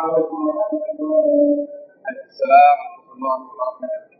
السلام ورحمة الله وبركاته.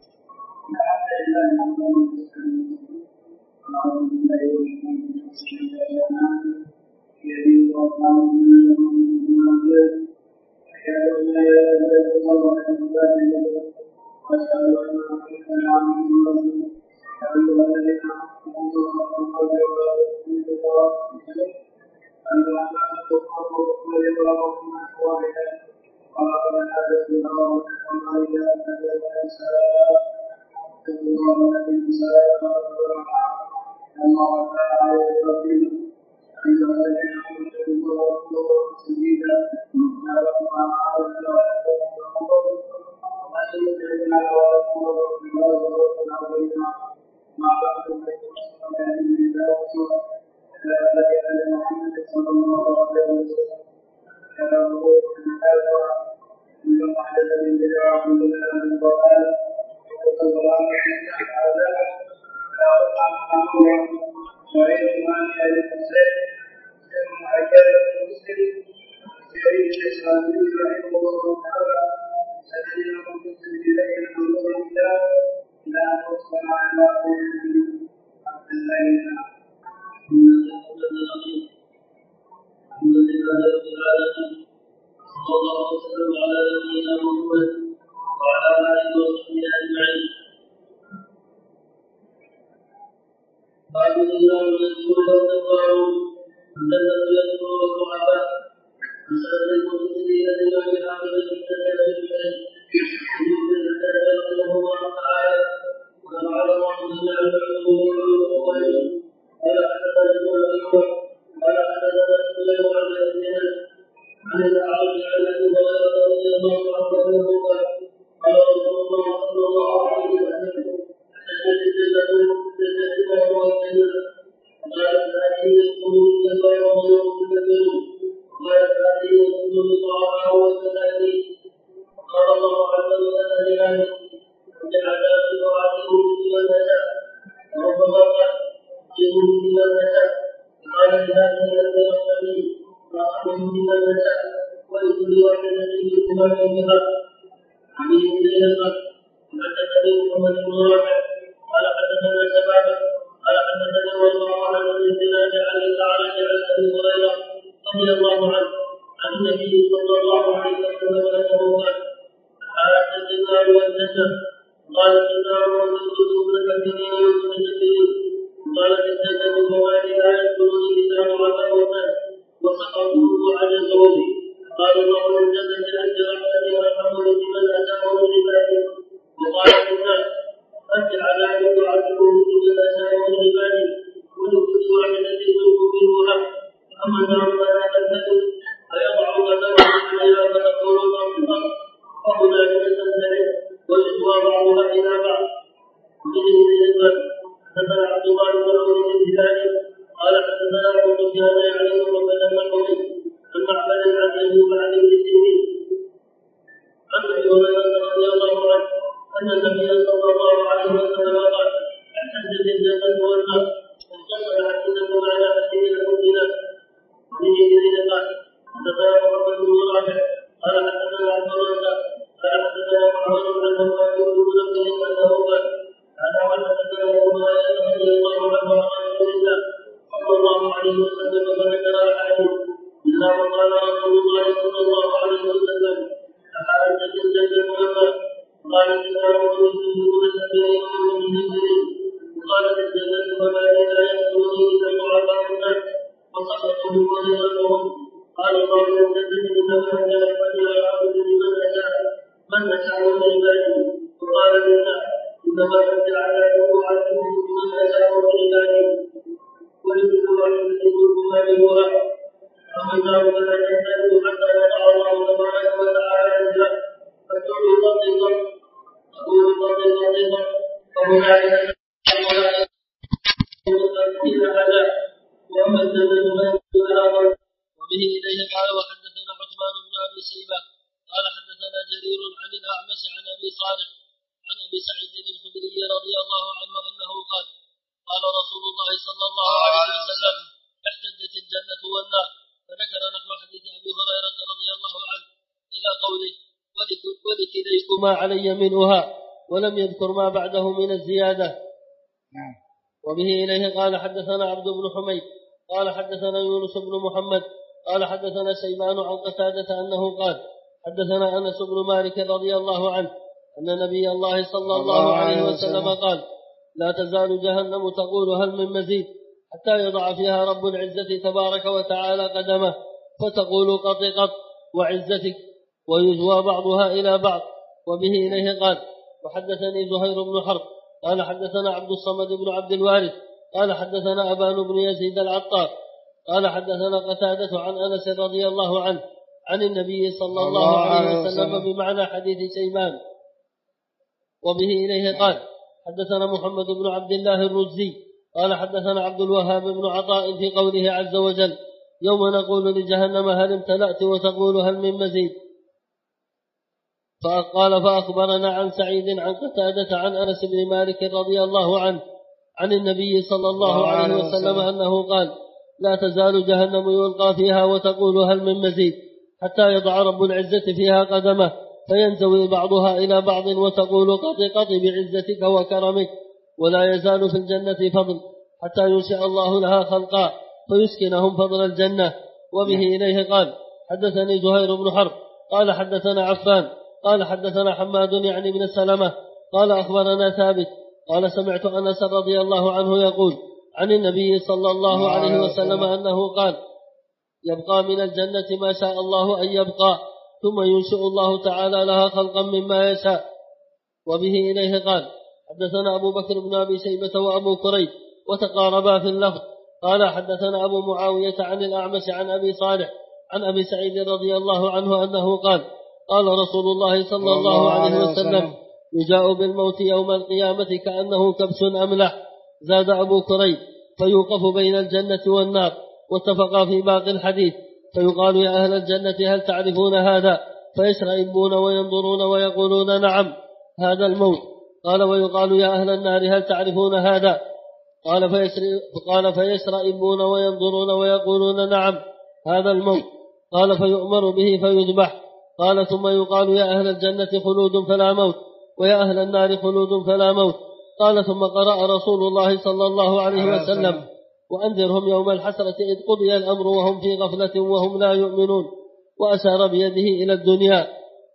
إلى قوله ولكليكما علي منها، ولم يذكر ما بعده من الزيادة. وبه إليه قال حدثنا عبد بن حميد قال حدثنا يونس بن محمد قال حدثنا شيبان عن قتادة أنه قال حدثنا أنس بن مالك رضي الله عنه أن نبي الله صلى الله عليه وسلم قال لا تزال جهنم تقول هل من مزيد حتى يضع فيها رب العزة تبارك وتعالى قدمه فتقول قط قط وعزتك، ويجوى بعضها إلى بعض. وبه إليه قال وحدثني زهير بن حرب قال حدثنا عبد الصمد بن عبد الوارث قال حدثنا أبان بن يزيد العطار قال حدثنا قتادة عن أنس رضي الله عنه عن النبي صلى الله عليه وسلم بمعنى حديث شيبان. وبه إليه قال حدثنا محمد بن عبد الله الرزي قال حدثنا عبد الوهاب بن عطاء في قوله عز وجل يوم نقول لجهنم هل امتلأت وتقول هل من مزيد. فقال فأخبرنا عن سعيد عن قتادة عن أنس بن مالك رضي الله عنه عن النبي صلى الله عليه وسلم أنه قال لا تزال جهنم يلقى فيها وتقول هل من مزيد حتى يضع رب العزة فيها قدمه فينزوي بعضها إلى بعض وتقول قط قط بعزتك وكرمك، ولا يزال في الجنة فضل حتى ينشئ الله لها خلقا فيسكنهم فضل الجنة. وبه إليه قال حدثني زهير بن حرب قال حدثنا عفان قال حدثنا حماد يعني بن سلمة قال أخبرنا ثابت قال سمعت أنس رضي الله عنه يقول عن النبي صلى الله عليه وسلم أنه قال يبقى من الجنة ما شاء الله أن يبقى ثم ينشئ الله تعالى لها خلقا مما يشاء. وبه إليه قال حدثنا أبو بكر بن أبي شيبة وأبو كريب وتقاربا في اللفظ قال حدثنا أبو معاوية عن الأعمش عن أبي صالح عن أبي سعيد رضي الله عنه أنه قال قال رسول الله صلى الله عليه وسلم يجاء بالموت يوم القيامة كأنه كبش أملح. زاد أبو كريب فيوقف بين الجنة والنار واتفقا في باقي الحديث فيقال يا أهل الجنة هل تعرفون هذا فيشرئبون وينظرون ويقولون نعم هذا الموت. قال ويقال يا أهل النار هل تعرفون هذا قال فيشرئبون وينظرون ويقولون نعم هذا الموت. قال فيؤمر به فيذبح. قال ثم يقال يا أهل الجنة خلود فلا موت ويا أهل النار خلود فلا موت. قال ثم قرأ رسول الله صلى الله عليه وسلم وأنذرهم يوم الحسرة إذ قضي الأمر وهم في غفلة وهم لا يؤمنون وأشار بيده إلى الدنيا.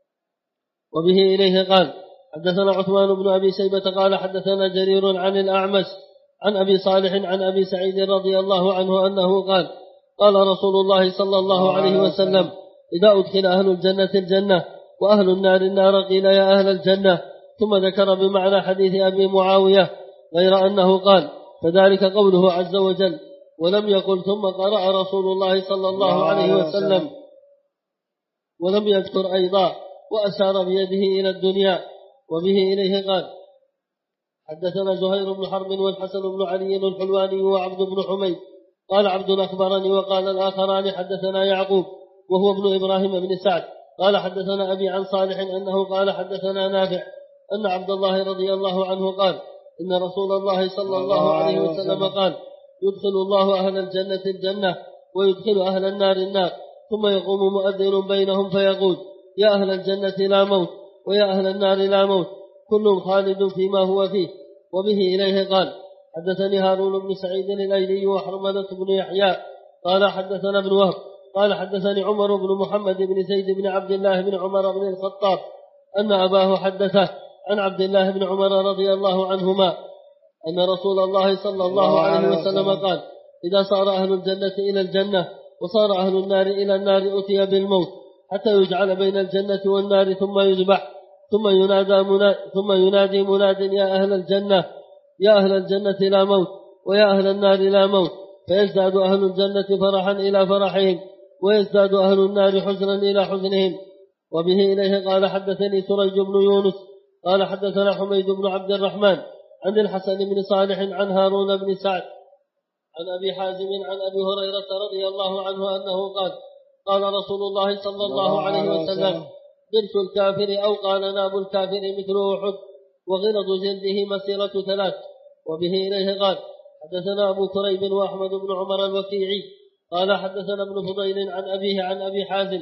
وبه إليه قال حدثنا عثمان بن أبي شيبة قال حدثنا جرير عن الأعمش عن أبي صالح عن أبي سعيد رضي الله عنه أنه قال قال رسول الله صلى الله عليه وسلم إذا أدخل أهل الجنة الجنة وأهل النار النار قيل يا أهل الجنة ثم ذكر بمعنى حديث أبي معاوية غير أنه قال فذلك قوله عز وجل ولم يقل ثم قرأ رسول الله صلى الله عليه وسلم ولم يذكر أيضا وأشار بيده إلى الدنيا. وبه إليه قال حدثنا زهير بن حرب والحسن بن علي الحلواني وعبد بن حميد قال عبد أخبرني وقال الآخران حدثنا يعقوب وهو ابن إبراهيم بن سعد قال حدثنا أبي عن صالح أنه قال حدثنا نافع أن عبد الله رضي الله عنه قال إن رسول الله صلى الله عليه وسلم قال يدخل الله أهل الجنة الجنة ويدخل أهل النار النار ثم يقوم مؤذن بينهم فيقول يا أهل الجنة لا موت ويا أهل النار لا موت كل خالد فيما هو فيه. وبه إليه قال حدثني هارون بن سعيد الأيلي وحرملة بن يحيى قال حدثنا ابن وهب قال حدثني عمر بن محمد بن زيد بن عبد الله بن عمر بن الخطاب أن أباه حدثه عن عبد الله بن عمر رضي الله عنهما أن رسول الله صلى الله عليه وسلم قال إذا صار أهل الجنة إلى الجنة وصار أهل النار إلى النار أتي بالموت حتى يجعل بين الجنة والنار ثم يذبح ثم ينادي مناد يا أهل الجنة لا موت ويا أهل النار لا موت فيزداد أهل الجنة فرحا إلى فرحهم ويزداد أهل النار حزنا إلى حزنهم. وبه إليه قال حدثني سريج بن يونس قال حدثنا حميد بن عبد الرحمن عن الحسن بن صالح عن هارون بن سعد عن أبي حازم عن أبي هريرة رضي الله عنه أنه قال رسول الله صلى الله عليه وسلم ضرس الكافر أو قال ناب الكافر مثل أحد وغلظ جلده مسيرة 3. وبه إليه قال حدثنا أبو كريب وأحمد بن عمر الوكيعي قال حدثنا ابن فضيل عن أبيه عن أبي حازم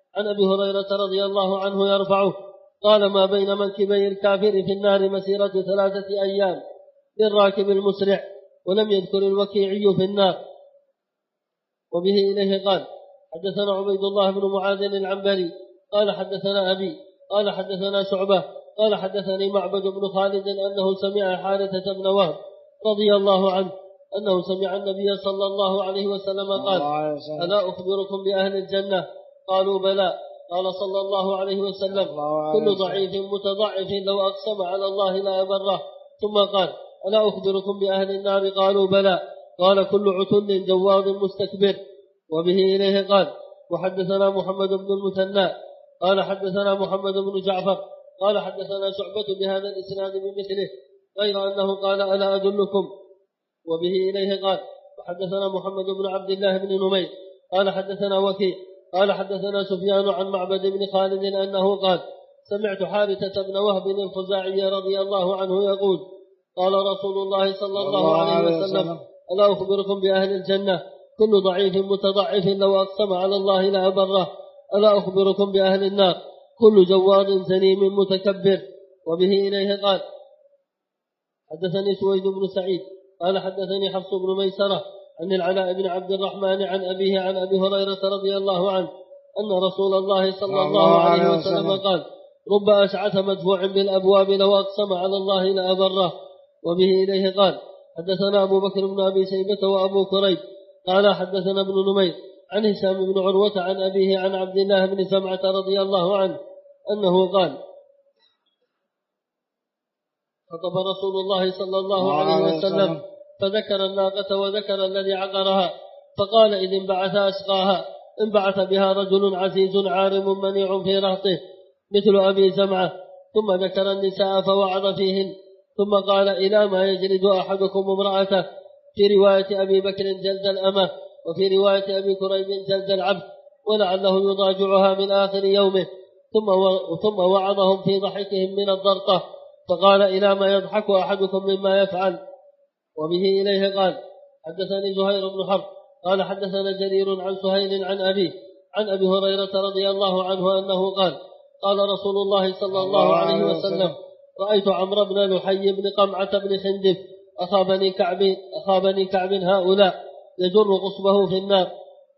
عن أبي هريرة رضي الله عنه يرفعه قال ما بين منكبي الكافر في النار مسيرة 3 أيام للراكب المسرع، ولم يذكر الوكيعي في النار. وبه إليه قال حدثنا عبيد الله بن معاذ العنبري قال حدثنا أبي قال حدثنا شعبة قال حدثني معبد بن خالد أنه سمع حارثة بن وهب رضي الله عنه أنه سمع النبي صلى الله عليه وسلم قال ألا أخبركم بأهل الجنة؟ قالوا بلى. قال صلى الله عليه وسلم كل ضعيف متضعف لو أقسم على الله لا أبره. ثم قال ألا أخبركم بأهل النار؟ قالوا بلى. قال كل عتل جواد مستكبر. وبه إليه قال وحدثنا محمد بن المثنى قال حدثنا محمد بن جعفر قال حدثنا شعبة بهذا الإسناد بمثله غير أنه قال ألا أدلكم. وبه إليه قال وحدثنا محمد بن عبد الله بن نمير قال حدثنا وكيع قال حدثنا سفيان عن معبد بن خالد أنه قال سمعت حارثة بن وهب الخزاعي رضي الله عنه يقول قال رسول الله صلى الله عليه وسلم ألا أخبركم بأهل الجنة؟ كل ضعيف متضعف لو أقسم على الله لا أبره. ألا أخبركم بأهل النار؟ كل جواد زنيم متكبر. وبه إليه قال حدثني سويد بن سعيد قال حدثني حفص بن ميسرة عن العلاء بن عبد الرحمن عن أبيه عن أبي هريرة رضي الله عنه أن رسول الله صلى الله عليه وسلم قال رب أشعث مدفوع بالأبواب لو أقسم على الله لأبره. وبه إليه قال حدثنا أبو بكر بن أبي شيبة وأبو كريب قال حدثنا ابن نمير عن هشام بن عروة عن أبيه عن عبد الله بن سمعة رضي الله عنه أنه قال خطب رسول الله صلى الله عليه وسلم فذكر الناقة وذكر الذي عقرها فقال إذ انبعث أشقاها انبعث بها رجل عزيز عارم منيع في رهطه مثل أبي زمعة، ثم ذكر النساء فوعظ فيهن، ثم قال إلى ما يجلد أحدكم امرأته، في رواية أبي بكر جلد الأمة، وفي رواية أبي كريب جلد العبد، ولعله يضاجعها من آخر يومه. ثم وعظهم في ضحكهم من الضرطة فقال إلى ما يضحك أحدكم مما يفعل. وبه إليه قال حدثني زهير بن حرب قال حدثنا جرير عن سهيل عن أبيه عن أبي هريرة رضي الله عنه أنه قال قال رسول الله صلى الله عليه وسلم رأيت عمرو بن لحي بن قمعة بن خندف أخا بني كعب هؤلاء يجر قصبه في النار.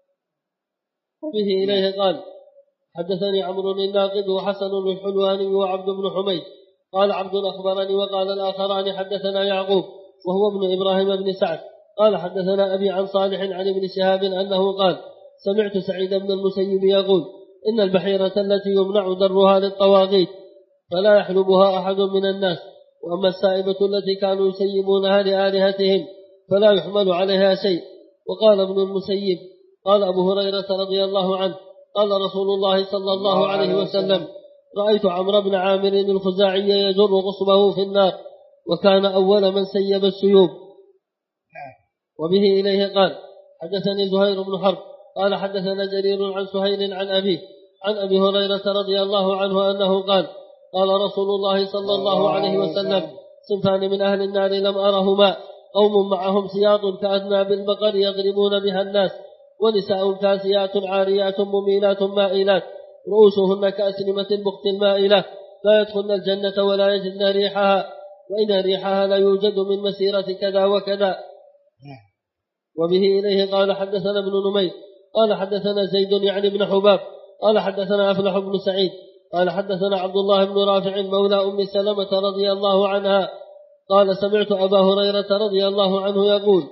وبه إليه قال حدثني عمرو الناقد وحسن الحلواني وعبد بن حميد قال عبد أخبرني، وقال الآخران حدثنا يعقوب وهو ابن إبراهيم بن سعد قال حدثنا أبي عن صالح عن ابن شهاب أنه قال سمعت سعيد بن المسيب يقول إن البحيرة التي يمنع درها للطواغيت فلا يحلبها أحد من الناس، وأما السائبة التي كانوا يسيبونها لآلهتهم فلا يحمل عليها شيء. وقال ابن المسيب قال أبو هريرة رضي الله عنه قال رسول الله صلى الله عليه وسلم رأيت عمرو بن عامر الخزاعي يجر غصبه في النار، وكان أول من سيب السيوب. وبه إليه قال حدثني زهير بن حرب قال حدثنا جرير عن سهيل عن أبيه عن أبي هريرة رضي الله عنه أنه قال قال رسول الله صلى الله عليه وسلم صنفان من أهل النار لم أرهما، قوم معهم سياط كأذناب البقر يضربون بها الناس، ونساء كاسيات عاريات مميلات مائلات رؤوسهن كأسنمة البخت المائلة لا يدخلن الجنة ولا يجدن ريحها، وإن ريحها لا يوجد من مسيرة كذا وكذا. وبه إليه قال حدثنا ابن نمير قال حدثنا زيد يعني ابن حباب قال حدثنا أفلح بن سعيد قال حدثنا عبد الله بن رافع مولى أم سلمة رضي الله عنها قال سمعت أبا هريرة رضي الله عنه يقول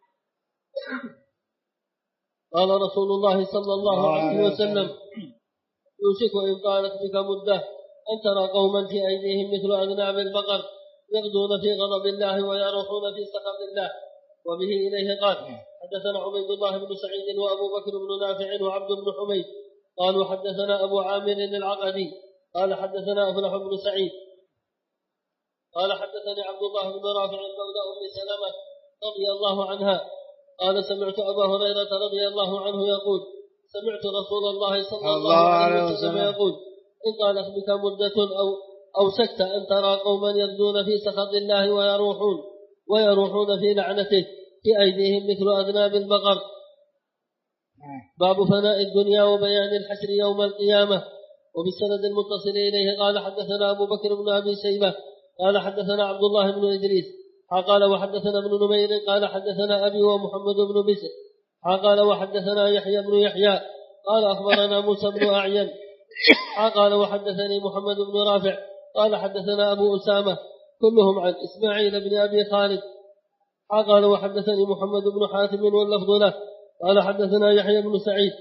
قال رسول الله صلى الله عليه وسلم يوشك إن طالت بك مدة أن ترى قوما في أيديهم مثل أذناب البقر يغدون في غضب الله ويروحون في سخط الله. وبه إليه قال حدثنا عبيد الله بن سعيد وأبو بكر بن نافع وعبد بن حميد قالوا حدثنا أبو عامر العقدي قال حدثنا أفلح بن سعيد قال حدثني عبد الله بن رافع مولى أم سلمة رضي الله عنها قال سمعت أبا هريرة رضي الله عنه يقول سمعت رسول الله صلى الله عليه وسلم يقول إن طالت بك مدة أو شكت أن ترى قوما يغدون في سخط الله ويروحون في لعنته في أيديهم مثل أذناب البقر باب فناء الدنيا وبيان الحشر يوم القيامة. وبالسند المتصل إليه قال حدثنا أبو بكر بن أبي شيبة قال حدثنا عبد الله بن إدريس قال وحدثنا ابن نمير قال حدثنا أبي ومحمد بن بشر قال وحدثنا يحيى بن يحيى قال أخبرنا موسى بن أعين قال وحدثني محمد بن رافع قال حدثنا أبو أسامة كلهم عن إسماعيل بن أبي خالد قال وحدثني محمد بن حاتم واللفظ له قال حدثنا يحيى بن سعيد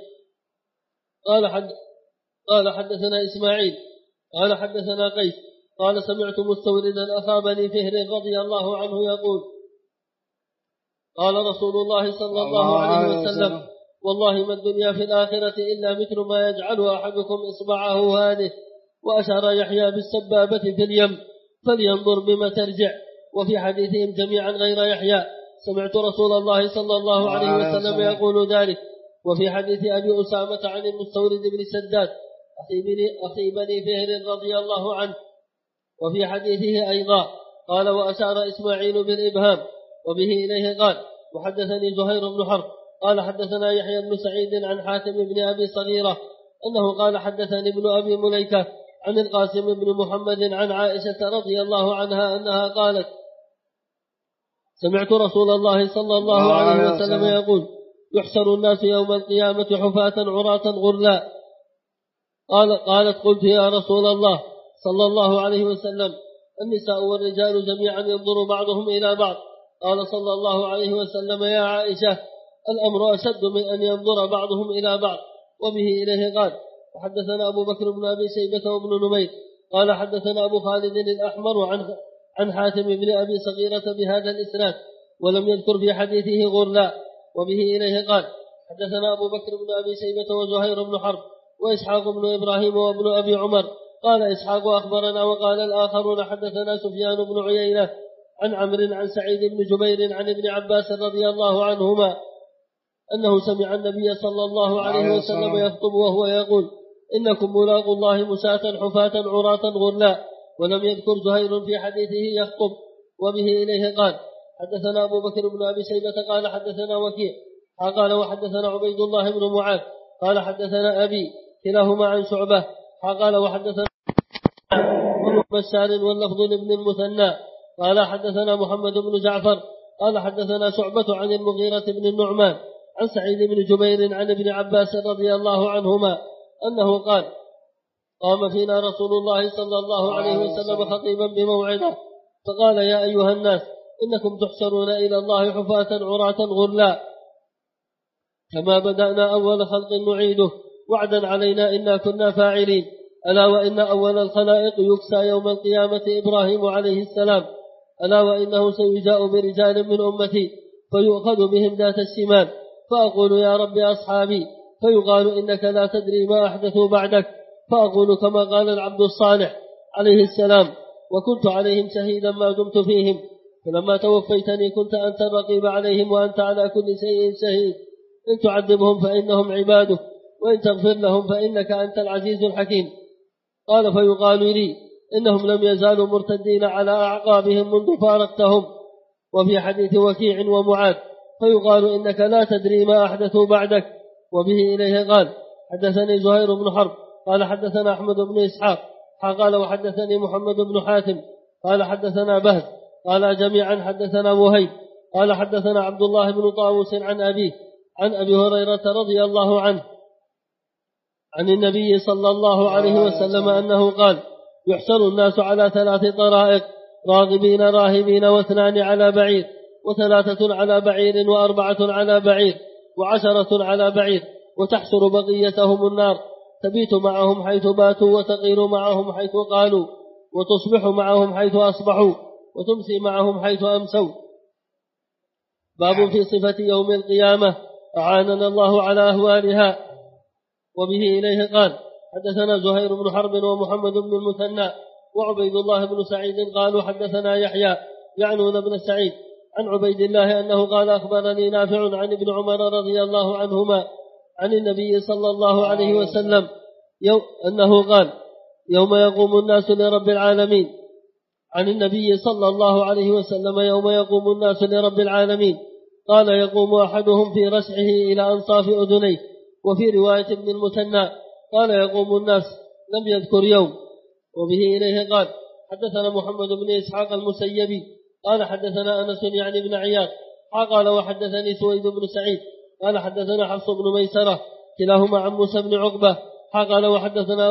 قال حدثنا إسماعيل قال حدثنا قيس قال سمعت مستوردا أخا بني فهر رضي الله عنه يقول قال رسول الله صلى الله عليه وسلم والله ما الدنيا في الآخرة إلا مثل ما يجعل أحدكم إصبعه هذه وأشار يحيى بالسبابة في اليم فلينظر بما ترجع. وفي حديثهم جميعا غير يحيى سمعت رسول الله صلى الله عليه وسلم يقول ذلك. وفي حديث أبي أسامة عن المستورد بن سداد أخي بني فهر رضي الله عنه وفي حديثه أيضا قال وأشار إسماعيل بالإبهام. وبه إليه قال وحدثني زهير بن حرب قال حدثنا يحيى بن سعيد عن حاتم بن أبي صغيرة أنه قال حدثني ابن أبي مليكة عن القاسم بن محمد عن عائشة رضي الله عنها أنها قالت سمعت رسول الله صلى الله عليه وسلم يقول يحشر الناس يوم القيامة حفاة عراة غرلا. قالت قلت يا رسول الله صلى الله عليه وسلم النساء والرجال جميعا ينظر بعضهم إلى بعض. قال صلى الله عليه وسلم يا عائشة الأمر أشد من أن ينظر بعضهم إلى بعض. وبه إليه قال وحدثنا أبو بكر بن أبي شيبة وابن نمير قال حدثنا أبو خالد الأحمر عن حاتم بن أبي صغيرة بهذا الإسناد ولم يذكر في حديثه غرلا. وبه إليه قال حدثنا أبو بكر بن أبي شيبة وزهير بن حرب وإسحاق بن إبراهيم وابن أبي عمر قال إسحاق أخبرنا. وقال الآخرون حدثنا سفيان بن عيينة عن عمرو عن سعيد بن جبير عن ابن عباس رضي الله عنهما أنه سمع النبي صلى الله عليه وسلم يخطب وهو يقول إنكم ملاقوا الله مساة حفاة عراة غرلا. ولم يذكر زهير في حديثه يخطب. وبه إليه قال حدثنا أبو بكر بن أبي شيبة قال حدثنا وكيع قال وحدثنا عبيد الله بن معاذ قال حدثنا أبي كلاهما عن شعبة قال وحدثنا بشار واللفظ لابن المثنى قال حدثنا محمد بن جعفر قال حدثنا شعبة عن المغيرة بن النعمان عن سعيد بن جبير عن ابن عباس رضي الله عنهما أنه قال قام فينا رسول الله صلى الله عليه وسلم خطيبا بموعظة فقال يا أيها الناس إنكم تحشرون إلى الله حفاة عراة غرلا كما بدأنا أول خلق نعيده وعدا علينا إنا كنا فاعلين. ألا وإن أول الخلائق يكسى يوم القيامة إبراهيم عليه السلام ألا وإنه سيجاء برجال من أمتي فيؤخذ بهم ذات الشمال فأقول يا رب أصحابي فيقال إنك لا تدري ما أحدثوا بعدك فأقول كما قال العبد الصالح عليه السلام وكنت عليهم شهيدا ما دمت فيهم فلما توفيتني كنت أنت الرقيب عليهم وأنت على كل شيء شهيد إن تعذبهم فإنهم عبادك وإن تغفر لهم فإنك أنت العزيز الحكيم. قال فيقال لي إنهم لم يزالوا مرتدين على أعقابهم منذ فارقتهم. وفي حديث وكيع ومعاذ فيقال إنك لا تدري ما أحدثوا بعدك. وبه إليه قال حدثني زهير بن حرب قال حدثنا أحمد بن إسحاق قال وحدثني محمد بن حاتم قال حدثنا بهز قال جميعا حدثنا وهيب قال حدثنا عبد الله بن طاووس عن أبيه عن أبي هريرة رضي الله عنه عن النبي صلى الله عليه وسلم أنه قال يحشر الناس على 3 طرائق راغبين راهبين 2 على بعير 3 على بعير 4 على بعير 10 على بعير وتحشر بقيتهم النار تبيت معهم حيث باتوا وتقيل معهم حيث قالوا وتصبح معهم حيث أصبحوا وتمسي معهم حيث أمسوا. باب في صفة يوم القيامة أعاننا الله على أهوالها. وبه إليه قال حدثنا زهير بن حرب ومحمد بن المثنى وعبيد الله بن سعيد قالوا حدثنا يحيى يعنون بن سعيد عن عبيد الله أنه قال أخبرني نافع عن ابن عمر رضي الله عنهما عن النبي صلى الله عليه وسلم أنه قال يوم يقوم الناس لرب العالمين عن النبي صلى الله عليه وسلم يوم يقوم الناس لرب العالمين قال يقوم أحدهم في رسعه إلى أنصاف أذنيه وفي رواية ابن المثنى قال يقوم الناس لم يذكر يوم. وبه إليه قال حدثنا محمد بن إسحاق المسيبي قال حدثنا أنس يعني بن عياض قال وحدثني سويد بن سعيد قال حدثنا حفص بن ميسرة كلاهما عن موسى بن عقبة قال وحدثنا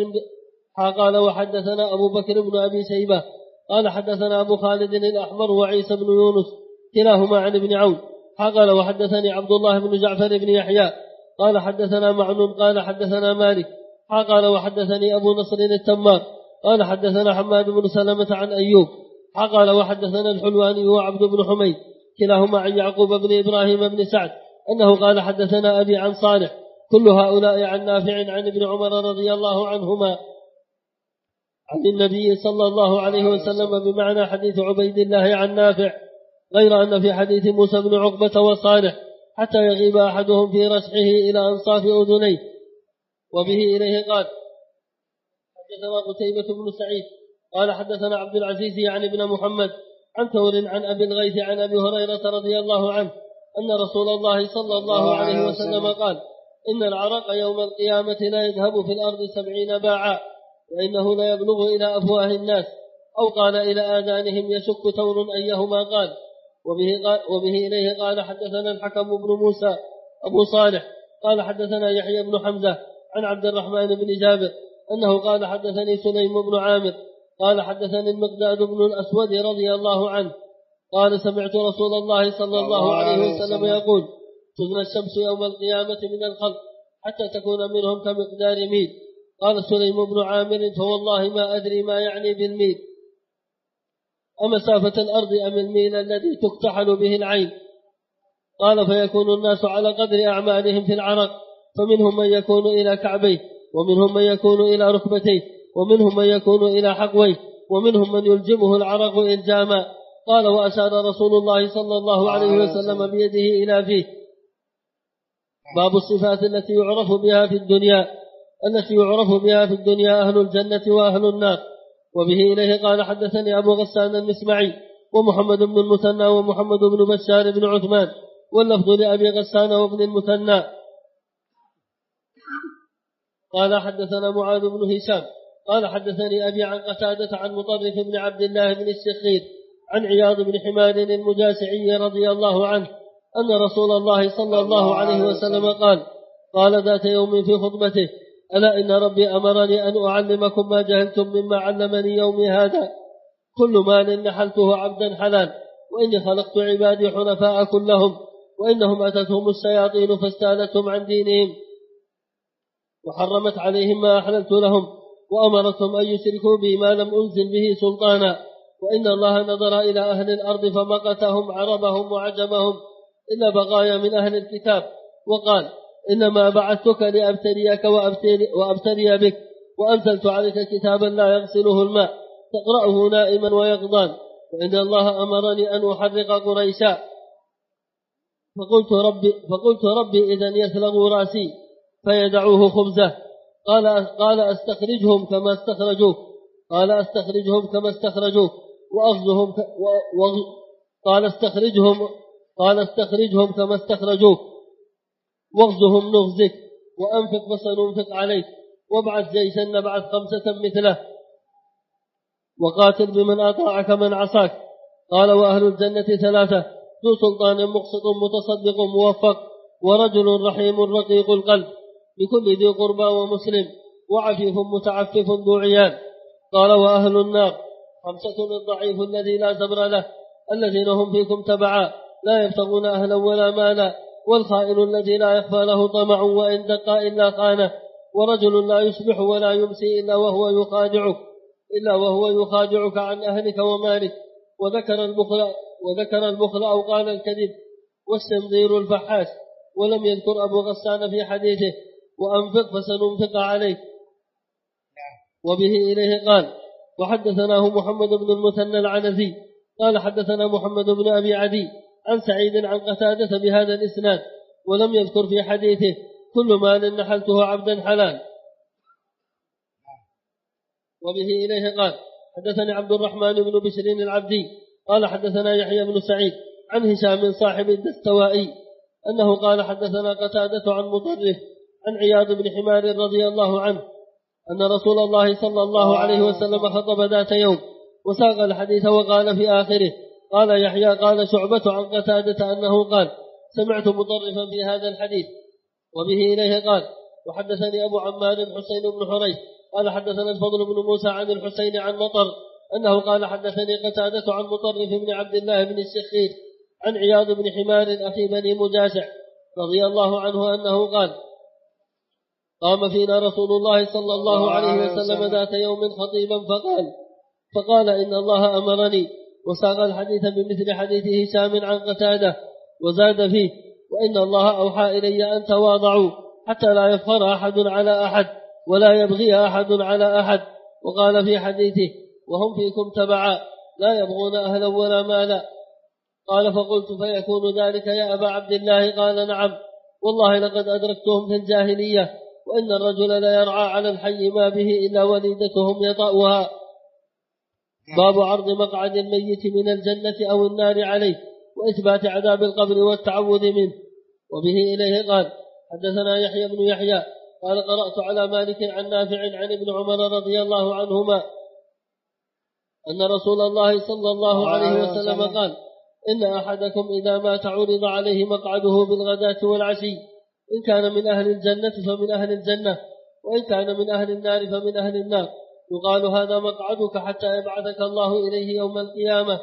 أبو بكر بن أبي شيبة قال حدثنا أبو خالد الأحمر وعيسى بن يونس كلاهما عن ابن عون قال وحدثني عبد الله بن جعفر بن يحيى قال حدثنا معن قال حدثنا مالك قال وحدثني أبو نصر التمار قال حدثنا حماد بن سلمة عن أيوب قال وحدثنا الحلواني وعبد بن حميد كلاهما عن يعقوب بن إبراهيم بن سعد أنه قال حدثنا أبي عن صالح كل هؤلاء عن نافع عن ابن عمر رضي الله عنهما عن النبي صلى الله عليه وسلم بمعنى حديث عبيد الله عن نافع، غير أن في حديث موسى بن عقبة وصالح حتى يغيب أحدهم في رسحه إلى أنصاف أذنيه. وبه إليه قال حدثنا قتيبة بن سعيد قال حدثنا عبد العزيز يعني ابن محمد عن ثور عن أبي الغيث عن أبي هريرة رضي الله عنه أن رسول الله صلى الله عليه وسلم قال إن العرق يوم القيامة لا يذهب في الأرض 70 باعا وإنه لا يبلغ إلى أفواه الناس أو قال إلى آذانهم يشك ثور أيهما قال. وبه إليه قال حدثنا الحكم بن موسى أبو صالح قال حدثنا يحيى بن حمزة عن عبد الرحمن بن جابر أنه قال حدثني سليم بن عامر قال حدثني المقداد بن الأسود رضي الله عنه قال سمعت رسول الله صلى الله عليه وسلم يقول تدنى الشمس يوم القيامة من الخلق حتى تكون منهم كمقدار ميل. قال سليم بن عامر فوالله ما أدري ما يعني بالميل أمسافة الأرض أم الميل الذي تكتحل به العين؟ قال فيكون الناس على قدر أعمالهم في العرق فمنهم من يكون إلى كعبيه ومنهم من يكون إلى ركبتيه ومنهم من يكون إلى حقويه ومنهم من يلجمه العرق إلجاما. قال وأشار رسول الله صلى الله عليه وسلم بيده إلى فيه. باب الصفات التي يعرف بها في الدنيا أهل الجنة وأهل النار. وبه إليه قال حدثني أبو غسان المسمعي ومحمد بن المثنى ومحمد بن بشار بن عثمان واللفظ لأبي غسان وابن المثنى قال حدثنا معاذ بن هشام قال حدثني أبي عن قتادة عن مطرف بن عبد الله بن الشخير عن عياض بن حمار المجاشعي رضي الله عنه أن رسول الله صلى الله عليه وسلم قال ذات يوم في خطبته ألا إن ربي أمرني أن أعلمكم ما جهلتم مما علمني يومي هذا كل مال نحلته عبدا حلال وإني خلقت عبادي حنفاء كلهم وإنهم أتتهم الشياطين فاستالتهم عن دينهم وحرمت عليهم ما أحللت لهم وأمرتهم أن يشركوا بي ما لم أنزل به سلطانا وإن الله نظر إلى أهل الأرض فمقتهم عربهم وعجمهم إلا بقايا من أهل الكتاب وقال إنما بعثتك لأبتليك وأبتلي بك وأنزلت عليك كتابا لا يغسله الماء تقرأه نائما ويقظان وإن الله أمرني أن أحرق قريشا فقلت ربي إذن يثلغ رأسي فيدعوه خبزه قال أستخرجهم كما استخرجوك وأخذهم قال استخرجهم كما استخرجوك واغزهم نغزك وأنفق فسننفق عليك وابعث جيشا نبعث 5 مثله وقاتل بمن أطاعك من عصاك. قال وأهل الجنة 3 ذو سلطان مقسط متصدق موفق ورجل رحيم رقيق القلب بكل ذي قربى ومسلم وعفيف متعفف ذو عيال. قال وأهل النار 5 الضعيف الذي لا زبر له الذين هم فيكم تبعا لا يبتغون أهلا ولا مالا والخائن الذي لا يخفى له طمع وإن دقا إلا خانه ورجل لا يصبح ولا يمسي إلا وهو يخادعك عن أهلك ومالك وذكر البخل أو قال الكذب والسمضير الفحاش. ولم يذكر أبو غسان في حديثه وأنفق فسننفق عليك. وبه إليه قال وحدثناه محمد بن المثنى العنزي قال حدثنا محمد بن أبي عدي عن سعيد عن قتادة بهذا الإسناد ولم يذكر في حديثه كل مال نحلته عبدا حلال. وبه إليه قال حدثني عبد الرحمن بن بشر العبدي قال حدثنا يحيى بن سعيد عن هشام صاحب الدستوائي أنه قال حدثنا قتادة عن مطرف عن عياض بن حمار رضي الله عنه أن رسول الله صلى الله عليه وسلم خطب ذات يوم وساق الحديث وقال في آخره قال يحيى قال شعبة عن قتادة أنه قال سمعت مطرفا في هذا الحديث وبه إليه قال وحدثني أبو عمار حسين بن حريث قال حدثنا الفضل بن موسى عن الحسين عن مطر أنه قال حدثني قتادة عن مطرف بن عبد الله بن الشخير عن عياض بن حمار أخي بني مجاشع رضي الله عنه أنه قال قام فينا رسول الله صلى الله عليه وسلم ذات يوم خطيبا فقال إن الله أمرني وساق الحديث بمثل حديث هشام عن قتادة وزاد فيه وإن الله أوحى إلي أن تواضعوا حتى لا يفخر أحد على أحد ولا يبغي أحد على أحد وقال في حديثه وهم فيكم تبعا لا يبغون أهلا ولا مالا قال فقلت فيكون ذلك يا أبا عبد الله قال نعم والله لقد أدركتهم في الجاهلية وإن الرجل لا يرعى على الحي ما به إلا وليدتهم يطأها. باب عرض مقعد الميت من الجنة أو النار عليه وإثبات عذاب القبر والتعوذ منه. وبه إليه قال حدثنا يحيى بن يحيى قال قرأت على مالك عن نافع عن ابن عمر رضي الله عنهما أن رسول الله صلى الله عليه وسلم قال إن أحدكم إذا مات عرض عليه مقعده بالغداة والعشي إن كان من أهل الجنة فمن أهل الجنة وإن كان من أهل النار فمن أهل النار يقال هذا مقعدك حتى يبعثك الله إليه يوم القيامة.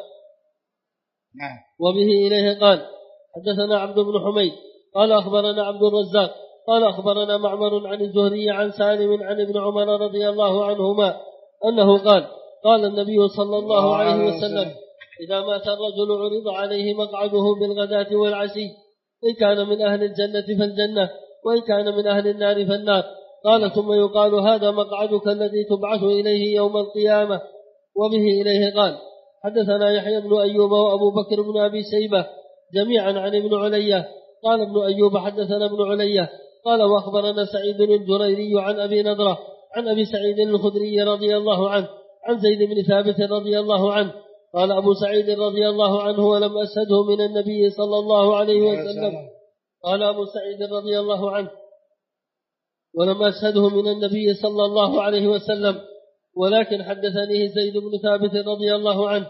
وبه إليه قال حدثنا عبد بن حميد قال أخبرنا عبد الرزاق قال أخبرنا معمر عن الزهري عن سالم عن ابن عمر رضي الله عنهما أنه قال النبي صلى الله عليه وسلم إذا مات الرجل عرض عليه مقعده بالغداة والعشي إن كان من أهل الجنة فالجنة وإن كان من أهل النار فالنار قال ثم يقال هذا مقعدك الذي تبعث إليه يوم القيامة. وبه إليه قال حدثنا يحيى بن أيوب وأبو بكر بن أبي شيبة جميعا عن ابن علية قال ابن أيوب حدثنا ابن علية قال وأخبرنا سعيد الجريري عن أبي نضرة عن أبي سعيد الخدري رضي الله عنه عن زيد بن ثابت رضي الله عنه قال أبو سعيد رضي الله عنه ولم أشهده من النبي صلى الله عليه وسلم قال أبو سعيد رضي الله عنه ولم أشهده من النبي صلى الله عليه وسلم ولكن حدثنيه زيد بن ثابت رضي الله عنه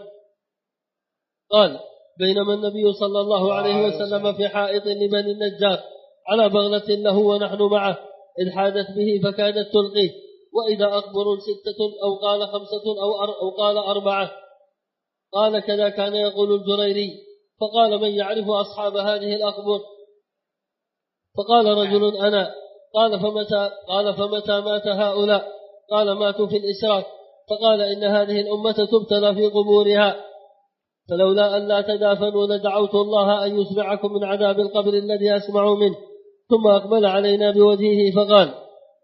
قال بينما النبي صلى الله عليه وسلم في حائط لبني النجار على بغلة له ونحن معه إذ حادت به فكادت تلقيه وإذا أقبر 6 أو قال 5 أو قال 4 قال كذا كان يقول الجريري فقال من يعرف أصحاب هذه الأقبر فقال رجل أنا قال فمتى مات هؤلاء قال ماتوا في الإشراك فقال إن هذه الأمة تبتلى في قبورها فلولا أن لا تدافنوا لدعوت الله أن يسمعكم من عذاب القبر الذي أسمع منه ثم أقبل علينا بوجهه فقال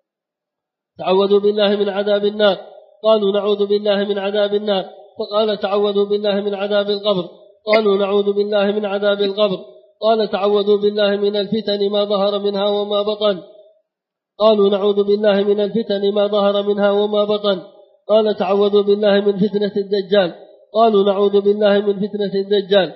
تعوذوا بالله من عذاب النار قالوا نعوذ بالله من عذاب النار فقال تعوذوا بالله من عذاب القبر قالوا نعوذ بالله من عذاب القبر قال تعوذوا بالله من الفتن ما ظهر منها وما بطن قالوا نعوذ بالله من الفتن ما ظهر منها وما بطن قال تعوذوا بالله من فتنة الدجال قالوا نعوذ بالله من فتنة الدجال.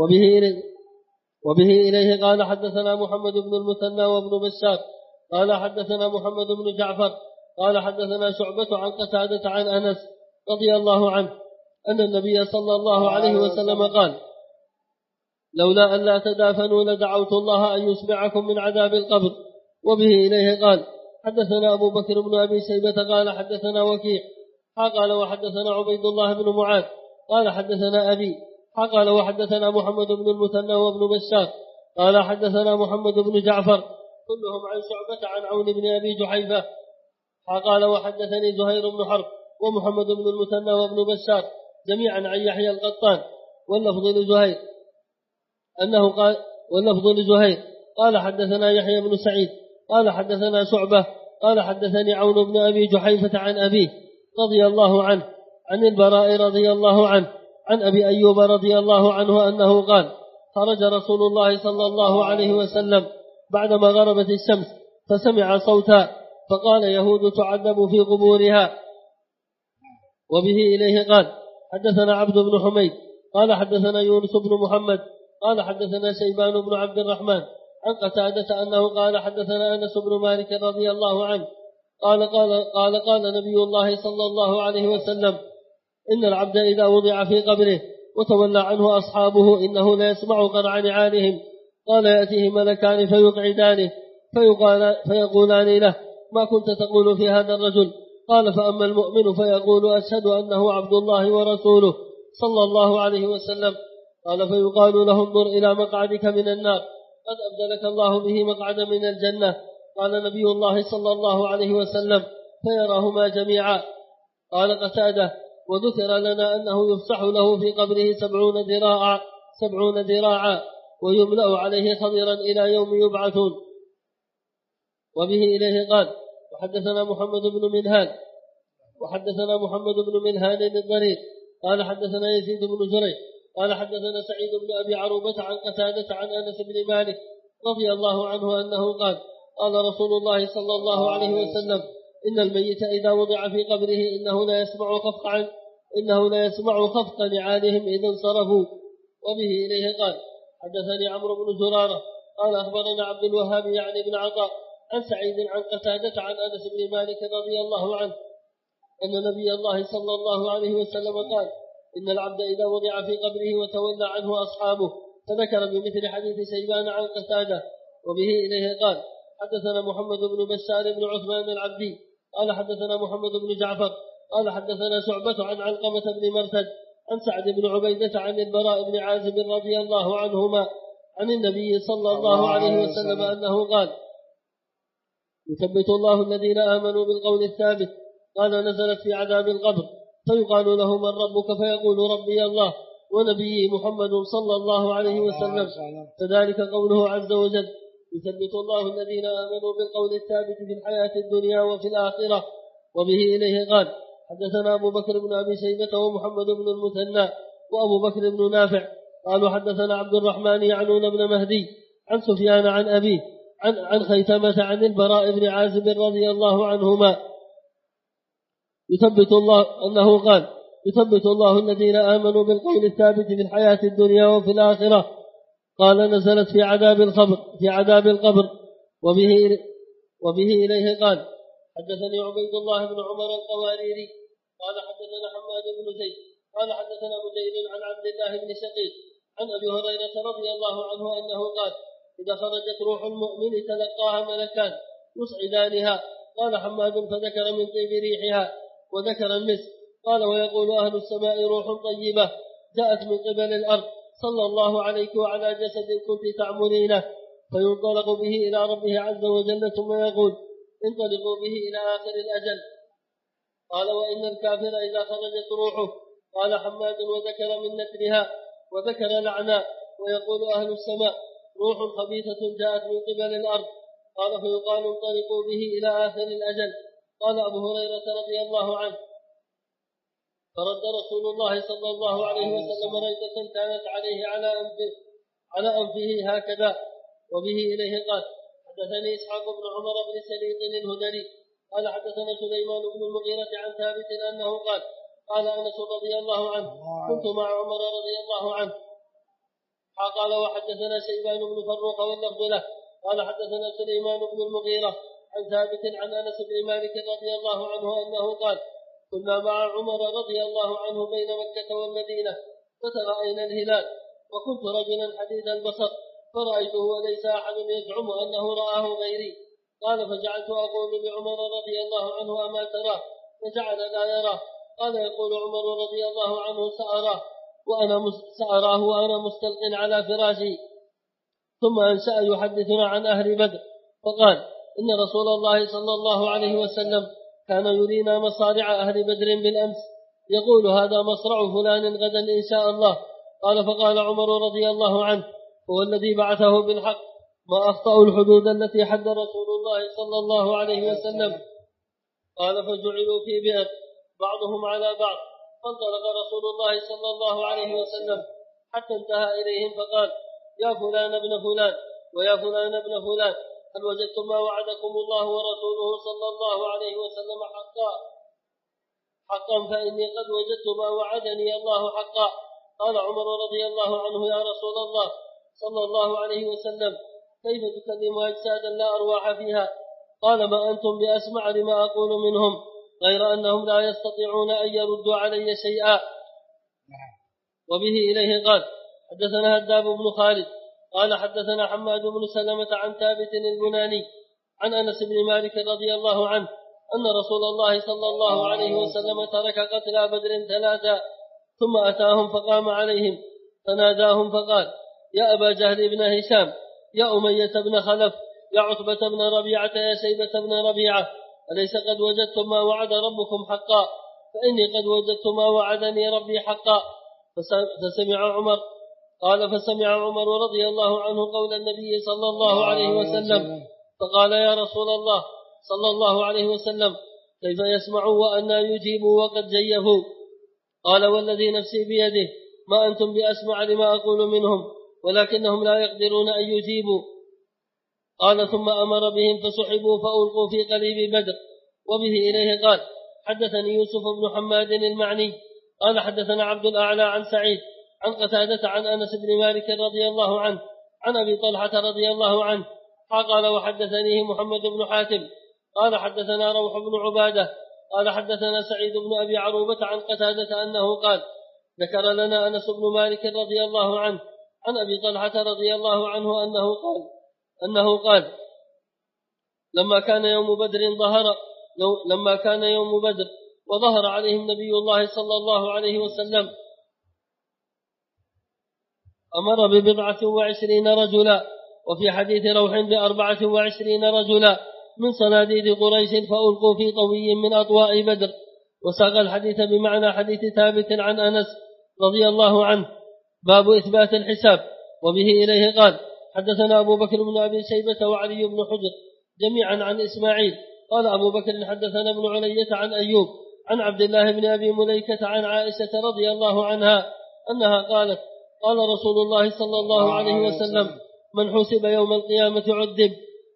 وبه إليه قال حدثنا محمد بن المثنى وابن بشار قال حدثنا محمد بن جعفر قال حدثنا شعبة عن قتادة عن أنس رضي الله عنه أن النبي صلى الله عليه وسلم قال لولا أن لا تدافنوا لدعوت الله أن يسمعكم من عذاب القبر. وبه إليه قال حدثنا أبو بكر بن أبي شيبة قال حدثنا وكيع قال وحدثنا عبيد الله بن معاذ قال حدثنا أبي قال وحدثنا محمد بن المثنى وابن بشار قال حدثنا محمد بن جعفر كلهم عن شعبة عن عون بن أبي جحيفة قال وحدثني زهير بن حرب ومحمد بن المثنى وابن بشار جميعا عن يحيى القطان واللفظ لزهير قال حدثنا يحيى بن سعيد قال حدثنا شعبة قال حدثني عون بن أبي جحيفة عن أبيه رضي الله عنه عن البراء رضي الله عنه عن أبي أيوب رضي الله عنه أنه قال خرج رسول الله صلى الله عليه وسلم بعدما غربت الشمس فسمع صوتا فقال يهود تعذب في قبورها. وبه إليه قال حدثنا عبد بن حميد قال حدثنا يونس بن محمد قال حدثنا شيبان بن عبد الرحمن عن قتادة أنه قال حدثنا أنس بن مالك رضي الله عنه قال نبي الله صلى الله عليه وسلم إن العبد إذا وضع في قبره وتولى عنه أصحابه إنه لا يسمع قرع نعالهم. قال يأتيه ملكان فيقعدانه فيقولان له ما كنت تقول في هذا الرجل؟ قال فأما المؤمن فيقول أشهد أنه عبد الله ورسوله صلى الله عليه وسلم. قال فيقال له انظر إلى مقعدك من النار قد أبدلك الله به مقعدا من الجنة. قال نبي الله صلى الله عليه وسلم فيراهما جميعا. قال قتادة وذكر لنا أنه يفسح له في قبره 70 ذراعا ويملأ عليه خضرا إلى يوم يبعثون. وبه إليه قال وحدثنا محمد بن منهان الضرير قال حدثنا يزيد بن زريع قال حدثنا سعيد بن أبي عروبة عن قتادة عن أنس بن مالك رضي الله عنه أنه قال رسول الله صلى الله عليه وسلم إن الميت إذا وضع في قبره إنه لا يسمع خفق نعالهم إذا انصرفوا. وبه إليه قال حدثني عمرو بن زرارة قال أخبرنا عبد الوهاب يعني بن عطاء عن سعيد عن قتادة عن أنس بن مالك رضي الله عنه أن نبي الله صلى الله عليه وسلم قال إن العبد إذا وضع في قبره وتولى عنه أصحابه فذكر بمثل حديث شيبان عن قتادة. وبه إليه قال حدثنا محمد بن بشار بن عثمان العبدي قال حدثنا محمد بن جعفر قال حدثنا شعبة عن علقمة بن مرثد عن سعد بن عبيدة عن البراء بن عازب رضي الله عنهما عن النبي صلى الله عليه وسلم أنه قال يثبت الله الذين آمنوا بالقول الثابت. قال نزلت في عذاب القبر فيقال له من ربك فيقول ربي الله ونبي محمد صلى الله عليه وسلم. فذلك قوله عز وجل يثبت الله الذين آمنوا بالقول الثابت في الحياة الدنيا وفي الآخرة. وبه إليه قال حدثنا أبو بكر بن أبي شيبة ومحمد بن المثنى وأبو بكر بن نافع قالوا حدثنا عبد الرحمن يعنون بن مهدي عن سفيان عن أبيه عن خيثمة عن البراء بن عازب رضي الله عنهما يثبت الله الذين آمنوا بالقول الثابت في الحياة الدنيا وفي الآخرة. قال نزلت في عذاب القبر. وبه إليه قال حدثني عبيد الله بن عمر القواريري قال حدثنا حماد بن زيد قال حدثنا مجيد عن عبد الله بن شقيق عن أبي هريرة رضي الله عنه أنه قال إذا خرجت روح المؤمن تلقاها ملكان يصعدانها. قال حماد فذكر من طيب ريحها وذكر المسك. قال ويقول أهل السماء روح طيبة جاءت من قبل الأرض صلى الله عليك وعلى جسد كنت تعملينه فينطلق به إلى ربه عز وجل ثم يقول انطلقوا به إلى آخر الأجل. قال وإن الكافر إذا خرجت روحه. قال حماد وذكر من نترها وذكر لعنا. ويقول أهل السماء روح خبيثة جاءت من قبل الأرض. قال فيقال انطلقوا به إلى آخر الأجل. قال أبو هريرة رضي الله عنه فرد رسول الله صلى الله عليه وسلم ريدة كانت عليه على أنفه هكذا. وبه إليه قال حدثني إسحاق بن عمر بن سليط الهذلي قال حدثنا سليمان بن المغيرة عن ثابت أنه قال أنس رضي الله عنه كنت مع عمر رضي الله عنه. قال وحدثنا شيبان بن فروق واللفظ له قال حدثنا سليمان بن المغيرة عن ثابت عن أنس بن مالك رضي الله عنه أنه قال كنا مع عمر رضي الله عنه بين مكة والمدينة فترأينا الهلال وكنت رجلا حديث البصر فرأيته وليس أحد يزعم أنه رآه غيري. قال فجعلت أقول بعمر رضي الله عنه أما تراه؟ فجعل لا يراه. قال يقول عمر رضي الله عنه سأراه وأنا مستلق على فراشي. ثم أنشأ يحدثنا عن أهل بدر فقال إن رسول الله صلى الله عليه وسلم كان يرينا مصارع أهل بدر بالأمس يقول هذا مصرع فلان غدا إن شاء الله. قال فقال عمر رضي الله عنه هو الذي بعثه بالحق ما أخطأوا الحدود التي حد رسول الله صلى الله عليه وسلم. قال فجعلوا في بئر بعضهم على بعض فانطلق رسول الله صلى الله عليه وسلم حتى انتهى إليهم فقال يا فلان ابن فلان ويا فلان ابن فلان هل وجدتم ما وعدكم الله ورسوله صلى الله عليه وسلم حقا فإني قد وجدت ما وعدني الله حقا. قال عمر رضي الله عنه يا رسول الله صلى الله عليه وسلم كيف تكلم أجسادا لا أرواح فيها؟ قال ما أنتم بأسمع لما أقول منهم، غير أنهم لا يستطيعون أن يردوا علي شيئا. وبه إليه قال حدثنا هداب بن خالد قال حدثنا حماد بن سلمة عن ثابت البناني عن أنس بن مالك رضي الله عنه أن رسول الله صلى الله عليه وسلم ترك قتلى بدر 3 ثم أتاهم فقام عليهم فناداهم فقال يا أبا جهل بن هشام، يا أمية بن خلف، يا عتبة بن ربيعة، يا شيبة بن ربيعة، أليس قد وجدتم ما وعد ربكم حقا؟ فإني قد وجدت ما وعدني ربي حقا. فسمع عمر رضي الله عنه قول النبي صلى الله عليه وسلم فقال يا رسول الله صلى الله عليه وسلم كيف يسمعوا وأن يجيبوا وقد جيفوا؟ قال والذي نفسي بيده ما أنتم بأسمع لما أقول منهم ولكنهم لا يقدرون أن يجيبوا. قال ثم أمر بهم فسحبوا فألقوا في قليب بدر. وبه إليه قال حدثني يوسف بن حماد المعني قال حدثنا عبد الأعلى عن سعيد عن قتادة عن أنس بن مالك رضي الله عنه عن أبي طلحة رضي الله عنه قال وحدثنيه محمد بن حاتم قال حدثنا روح بن عبادة قال حدثنا سعيد بن أبي عروبة عن قتادة أنه قال ذكر لنا أنس بن مالك رضي الله عنه عن أبي طلحة رضي الله عنه أنه قال لما كان يوم بدر وظهر عليهم نبي الله صلى الله عليه وسلم أمر ب24 رجلا، وفي حديث روح ب24 رجلا من صناديد قريش فألقوا في طوي من أطواء بدر. وساق الحديث بمعنى حديث ثابت عن أنس رضي الله عنه. باب إثبات الحساب. وبه إليه قال حدثنا أبو بكر بن أبي شيبة وعلي بن حجر جميعا عن إسماعيل قال أبو بكر حدثنا ابن علية عن أيوب عن عبد الله بن أبي مليكة عن عائشة رضي الله عنها أنها قالت قال رسول الله صلى الله عليه وسلم من حسب يوم القيامة عذب.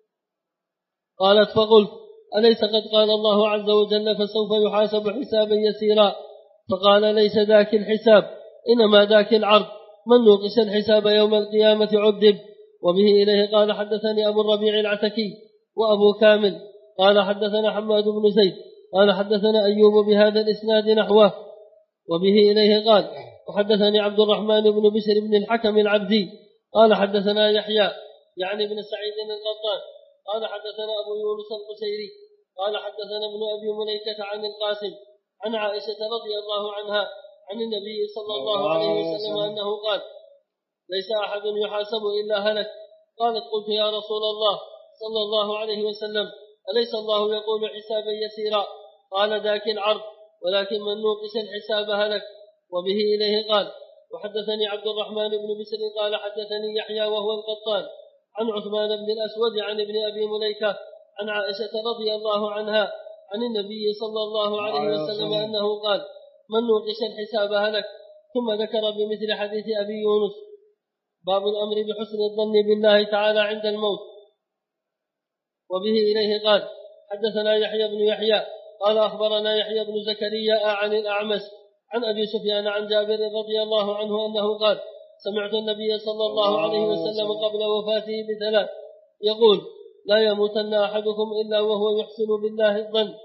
قالت فقلت أليس قد قال الله عز وجل فسوف يحاسب حسابا يسيرا؟ فقال ليس ذاك الحساب إنما ذاك العرض، من نوقش الحساب يوم القيامة عذب. وبه إليه قال حدثني أبو الربيع العتكي وأبو كامل قال حدثنا حماد بن زيد قال حدثنا أيوب بهذا الإسناد نحوه. وبه إليه قال وحدثني عبد الرحمن بن بشر بن الحكم العبدي قال حدثنا يحيى يعني بن سعيد القطان قال حدثنا أبو يونس القشيري قال حدثنا ابن أبي مليكة عن القاسم عن عائشة رضي الله عنها عن النبي صلى الله عليه وسلم أنه قال ليس أحد يحاسب إلا هلك. قالت قلت يا رسول الله صلى الله عليه وسلم أليس الله يقول حسابا يسيرا؟ قال ذاك العرض، ولكن من نوقش الحساب هلك. وبه إليه قال وحدثني عبد الرحمن بن بشر قال حدثني يحيى وهو القطان عن عثمان بن الأسود عن ابن أبي مليكة عن عائشة رضي الله عنها عن النبي صلى الله عليه وسلم أنه قال من نوقش الحساب هلك. ثم ذكر بمثل حديث أبي يونس. باب الأمر بحسن الظن بالله تعالى عند الموت. وبه إليه قال حدثنا يحيى بن يحيى قال أخبرنا يحيى بن زكريا عن الأعمش عن أبي سفيان عن جابر رضي الله عنه أنه قال سمعت النبي صلى الله عليه وسلم قبل وفاته ب3 يقول لا يموتن أحدكم إلا وهو يحسن بالله الظن.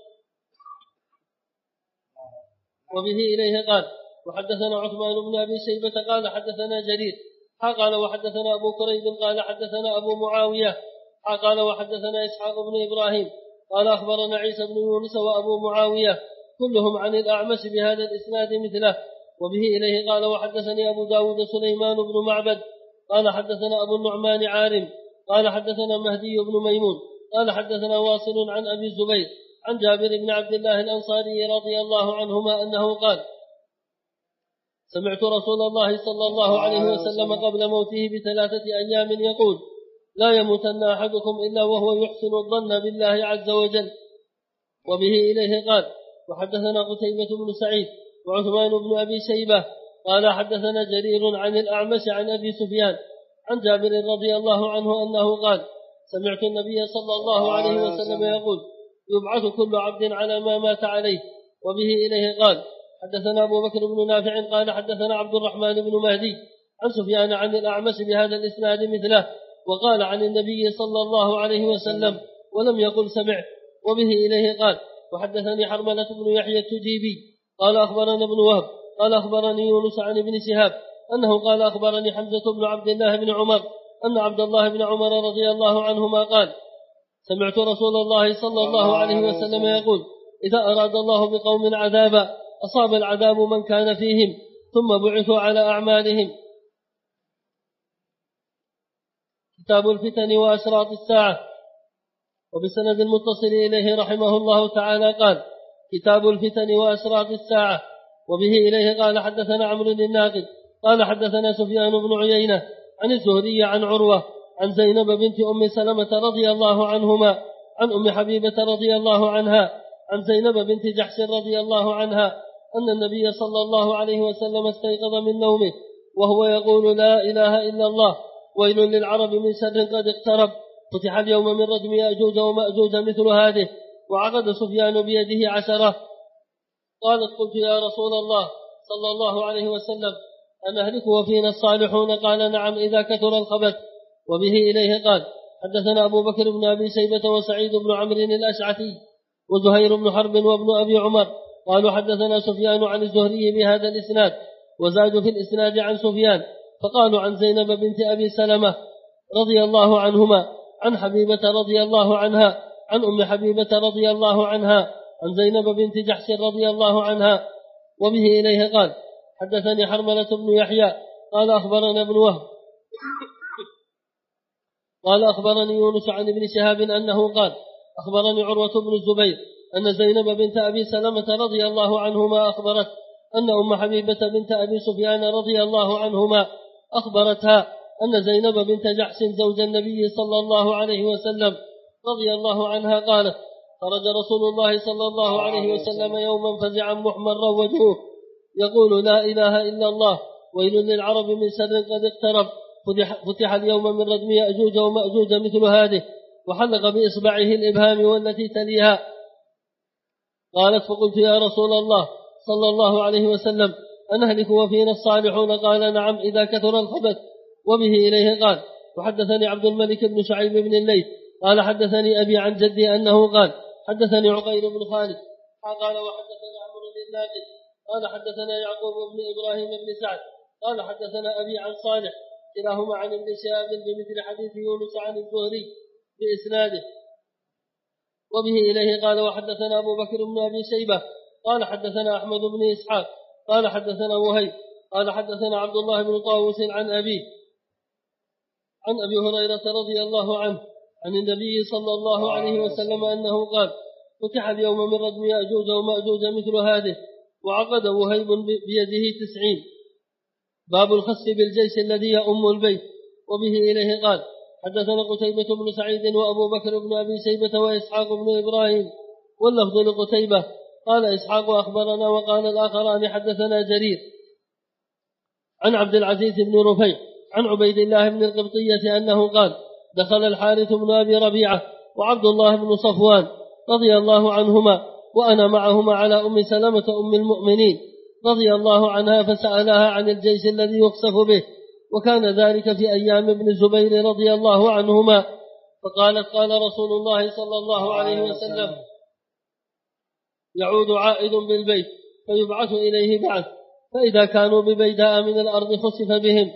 وبه إليه قال وحدثنا عثمان بن أبي شيبة قال حدثنا جرير قال وحدثنا أبو كريب قال حدثنا أبو معاوية قال وحدثنا إسحاق بن إبراهيم قال أخبرنا عيسى بن يونس وأبو معاوية كلهم عن الأعمش بهذا الإسناد مثله. وبه إليه قال وحدثني أبو داود سليمان بن معبد قال حدثنا أبو النعمان عارم قال حدثنا مهدي بن ميمون قال حدثنا واصل عن أبي الزبير عن جابر بن عبد الله الأنصاري رضي الله عنهما أنه قال سمعت رسول الله صلى الله عليه وسلم قبل موته ب3 أيام يقول لا يموتن أحدكم إلا وهو يحسن الظن بالله عز وجل. وبه إليه قال وحدثنا قتيبة بن سعيد وعثمان بن أبي شيبة قال حدثنا جرير عن الأعمش عن أبي سفيان عن جابر رضي الله عنه أنه قال سمعت النبي صلى الله عليه وسلم يقول يبعث كل عبد على ما مات عليه. وبه إليه قال حدثنا أبو بكر بن نافع قال حدثنا عبد الرحمن بن مهدي عن سفيان عن الأعمش بهذا الإسناد مثله. وقال عن النبي صلى الله عليه وسلم ولم يقل سمعت. وبه إليه قال وحدثني حرملة بن يحيى التجيبي قال أخبرنا ابن وهب قال أخبرني يونس عن ابن شهاب أنه قال أخبرني حمزة بن عبد الله بن عمر أن عبد الله بن عمر رضي الله عنهما قال سمعت رسول الله صلى الله عليه وسلم يقول إذا أراد الله بقوم عذابا أصاب العذاب من كان فيهم ثم بعثوا على أعمالهم. كتاب الفتن وأشراط الساعة. وبسند المتصل إليه رحمه الله تعالى قال كتاب الفتن وأشراط الساعة. وبه إليه قال حدثنا عمرو الناقد قال حدثنا سفيان بن عيينة عن الزهري عن عروة عن زينب بنت أم سلمة رضي الله عنهما عن أم حبيبة رضي الله عنها عن زينب بنت جحش رضي الله عنها أن النبي صلى الله عليه وسلم استيقظ من نومه وهو يقول لا إله إلا الله ويل للعرب من شر قد اقترب فتح اليوم من رجم يأجوج ومأجوج مثل هذه وعقد سفيان بيده 10. قالت قلت يا رسول الله صلى الله عليه وسلم أنهلك وفينا الصالحون؟ قال نعم إذا كثر الخبث. وبه إليه قال حدثنا أبو بكر بن أبي شيبة وسعيد بن عمرو الأشعثي وزهير بن حرب وابن أبي عمر قالوا حدثنا سفيان عن الزهري بهذا الإسناد وزادوا في الإسناد عن سفيان فقالوا عن زينب بنت أبي سلمة رضي الله عنهما عن حبيبة رضي الله عنها عن أم حبيبة رضي الله عنها عن زينب بنت جحش رضي الله عنها. وبه إليه قال حدثني حرملة بن يحيى قال أخبرنا ابن وهب قال أخبرني يونس عن ابن شهاب أنه قال أخبرني عروة بن الزبير أن زينب بنت أبي سلمة رضي الله عنهما أخبرت أن أم حبيبة بنت أبي سفيان رضي الله عنهما أخبرتها أن زينب بنت جحش زوج النبي صلى الله عليه وسلم رضي الله عنها قالت خرج رسول الله صلى الله عليه وسلم يوما فزعا محمرا وجهه يقول لا إله إلا الله ويل للعرب من شر قد اقترب فتح اليوم من ردم يأجوج ومأجوج مثل هذه وحلق بإصبعه الإبهام والتي تليها. قالت فقلت يا رسول الله صلى الله عليه وسلم أنهلك وفينا الصالحون؟ قال نعم إذا كثر الخبث. وبه إليه قال وحدثني عبد الملك بن شعيب بن الليث قال حدثني أبي عن جدي أنه قال حدثني عقيل بن خالد قال وحدثنا عمرو بن ناقد قال حدثنا يعقوب بن إبراهيم بن سعد قال حدثنا أبي عن صالح كلاهما عن ابن شهاب بمثل حديث يونس عن الزهري بإسناده. وبه إليه قال وحدثنا أبو بكر بن أبي شيبة قال حدثنا أحمد بن إسحاق قال حدثنا وهيب قال حدثنا عبد الله بن طاووس عن أبيه عن أبي هريرة رضي الله عنه عن النبي صلى الله عليه وسلم أنه قال فتح اليوم من ردم يأجوج ومأجوج مثل هذه وعقد وهيب بيده 90. باب الخس بالجيش الذي يؤم البيت. وبه إليه قال حدثنا قتيبة بن سعيد وأبو بكر بن أبي شيبة وإسحاق بن إبراهيم واللفظ لقتيبة قال إسحاق أخبرنا وقال الآخران حدثنا جرير عن عبد العزيز بن رفيع عن عبيد الله بن القبطية أنه قال دخل الحارث بن أبي ربيعة وعبد الله بن صفوان رضي الله عنهما وأنا معهما على أم سلمة أم المؤمنين رضي الله عنها فسألها عن الجيش الذي يخسف به وكان ذلك في أيام ابن الزبير رضي الله عنهما فقالت قال رسول الله صلى الله عليه وسلم يعود عائد بالبيت فيبعث إليه بعث فإذا كانوا ببيداء من الأرض خسف بهم.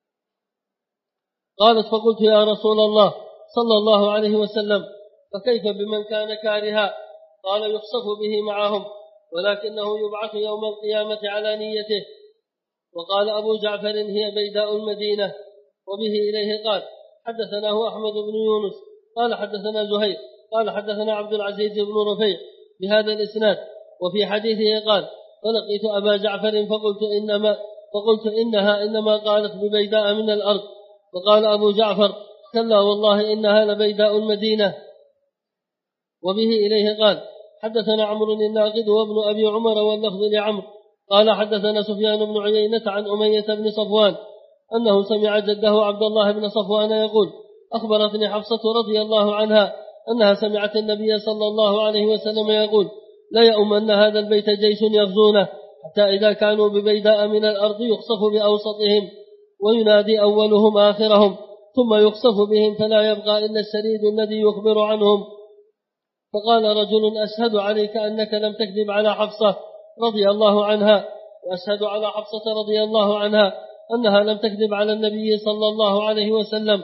قالت فقلت يا رسول الله صلى الله عليه وسلم فكيف بمن كان كارها؟ قال يخسف به معهم ولكنه يبعث يوم القيامة على نيته. وقال أبو جعفر هي بيداء المدينة. وبه إليه قال حدثناه أحمد بن يونس قال حدثنا زهير قال حدثنا عبد العزيز بن رفيع بهذا الإسناد وفي حديثه قال فلقيت أبا جعفر فقلت إنها إنما قالت ببيداء من الأرض. فقال أبو جعفر كلا والله إنها لبيداء المدينة. وبه إليه قال حدثنا عمرو الناقد وابن أبي عمر واللفظ لعمرو قال حدثنا سفيان بن عيينة عن أمية بن صفوان أنه سمع جده عبد الله بن صفوان يقول أخبرتني حفصة رضي الله عنها أنها سمعت النبي صلى الله عليه وسلم يقول لا يؤمن هذا البيت جيش يغزونه حتى إذا كانوا ببيداء من الأرض يخصف بأوسطهم وينادي أولهم آخرهم ثم يخسف بهم فلا يبقى إلا الشريد الذي يخبر عنهم. فقال رجل: أشهد عليك أنك لم تكذب على حفصة رضي الله عنها، وأشهد على حفصة رضي الله عنها أنها لم تكذب على النبي صلى الله عليه وسلم.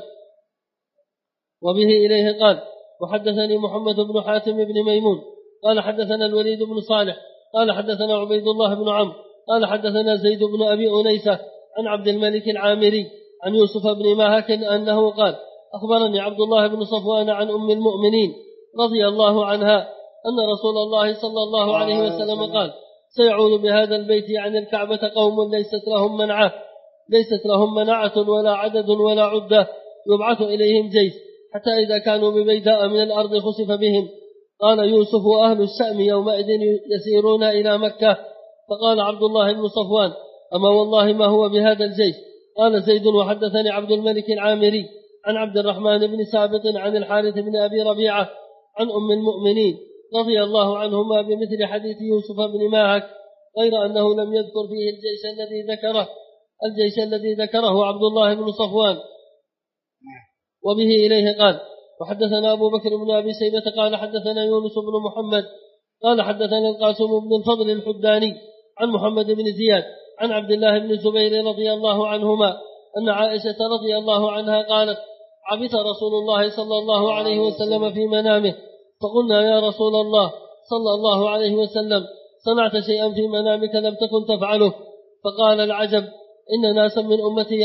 وبه إليه قال: وحدثني محمد بن حاتم بن ميمون قال حدثنا الوليد بن صالح قال حدثنا عبيد الله بن عمرو قال حدثنا زيد بن أبي أنيسة عن عبد الملك العامري عن يوسف بن ماهك أنه قال: أخبرني عبد الله بن صفوان عن أم المؤمنين رضي الله عنها أن رسول الله صلى الله عليه وسلم قال: سيعود بهذا البيت عن الكعبة قوم ليست لهم منعة ولا عدد ولا عدة، يبعث إليهم جيش حتى إذا كانوا ببيداء من الأرض خسف بهم. قال يوسف: وأهل الشأم يومئذ يسيرون إلى مكة. فقال عبد الله بن صفوان: أما والله ما هو بهذا الجيش. قال زيد: وحدثني عبد الملك العامري عن عبد الرحمن بن سابط عن الحارث بن أبي ربيعة عن أم المؤمنين رضي الله عنهما بمثل حديث يوسف بن ماهك، غير أنه لم يذكر فيه الجيش الذي ذكره عبد الله بن صفوان. وبه إليه قال: وحدثنا أبو بكر بن أبي شيبة قال حدثنا يونس بن محمد قال حدثنا القاسم بن الفضل الحداني عن محمد بن زياد عن عبد الله بن الزبير رضي الله عنهما أن عائشة رضي الله عنها قالت: عبث رسول الله صلى الله عليه وسلم في منامه، فقلنا: يا رسول الله صلى الله عليه وسلم، صنعت شيئا في منامك لم تكن تفعله. فقال: العجب، إن ناسا من أمتي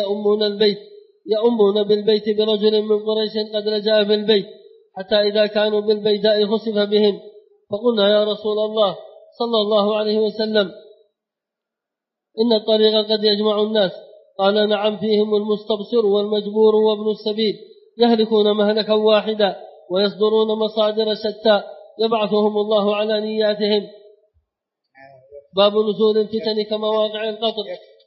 يأمون بالبيت برجل من قريش قد رجع في البيت حتى إذا كانوا بالبيداء خسف بهم. فقلنا: يا رسول الله صلى الله عليه وسلم، إن الطريق قد يجمع الناس. قال: نعم، فيهم المستبصر والمجبور وابن السبيل، يهلكون مهلكا واحدا ويصدرون مصادر شتى، يبعثهم الله على نياتهم. باب نزول الفتن كمواقع القطر.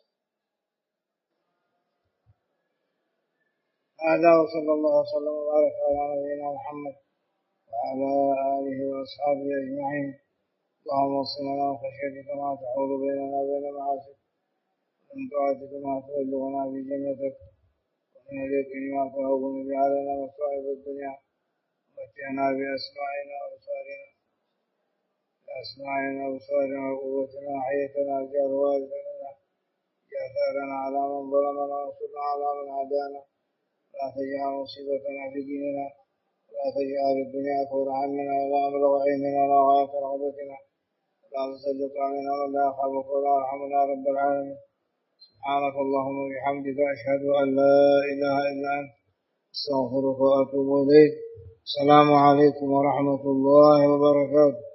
هذا وصلى الله وسلم وبارك على نبينا محمد وعلى آله وأصحابه أجمعين. اللهم وصلنا لنا خشيتك ما تحول بيننا وبين معاصيك، ومن طاعتك ما تبلغنا بجنتك، ومن اليقين ما تهون به علينا مصائب الدنيا، ومتعنا بأسماعنا وأبصارنا وقوتنا حياتنا واجعل والدنا جاثارنا على من ظلمنا وانصرنا على من عادانا، لا تجعل مصيبتنا في ديننا، ولا تجعل الدنيا أكبر همنا ولا مبلغ علمنا ولا غاية رغبتنا، ولا تسلط علينا من لا يخافك ولا يرحمنا يا رب العالمين. سبحانك اللهم وبحمدك، أشهد أن لا إله إلا أنت، أستغفرك وأتوب إليك. السلام عليكم ورحمة الله وبركاته.